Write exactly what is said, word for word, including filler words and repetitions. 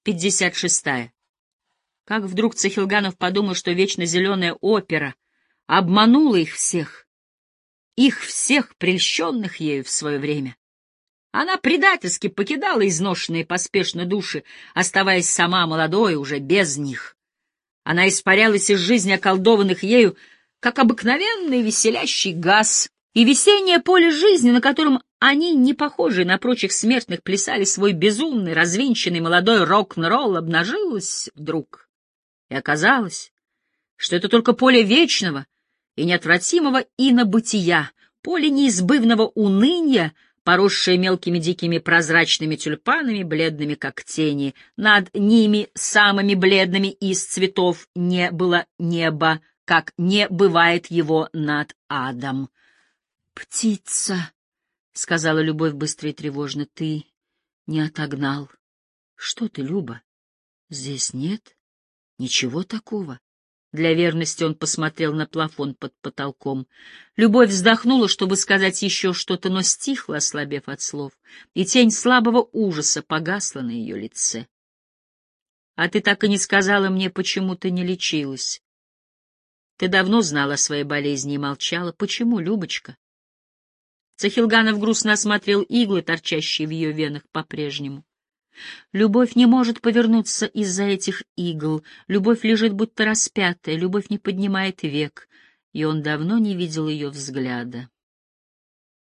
пятьдесят шестая. Как вдруг Цахилганов подумал, что вечно зеленая опера обманула их всех, их всех, прельщенных ею в свое время. Она предательски покидала изношенные поспешно души, оставаясь сама молодой, уже без них. Она испарялась из жизни околдованных ею, как обыкновенный веселящий газ, и весеннее поле жизни, на котором они, не похожие на прочих смертных, плясали свой безумный, развинченный молодой рок-н-ролл, обнажилось вдруг. И оказалось, что это только поле вечного и неотвратимого инобытия, поле неизбывного уныния, поросшее мелкими дикими прозрачными тюльпанами, бледными как тени. Над ними, самыми бледными из цветов, не было неба, как не бывает его над адом. «Птица», — сказала Любовь быстро и тревожно, — «ты не отогнал». «Что ты, Люба? Здесь нет ничего такого». Для верности он посмотрел на плафон под потолком. Любовь вздохнула, чтобы сказать еще что-то, но стихла, ослабев от слов, и тень слабого ужаса погасла на ее лице. «А ты так и не сказала мне, почему ты не лечилась. Ты давно знала о своей болезни и молчала. Почему, Любочка?» Цахилганов грустно осмотрел иглы, торчащие в ее венах по-прежнему. Любовь не может повернуться из-за этих игл. Любовь лежит будто распятая, любовь не поднимает век, и он давно не видел ее взгляда.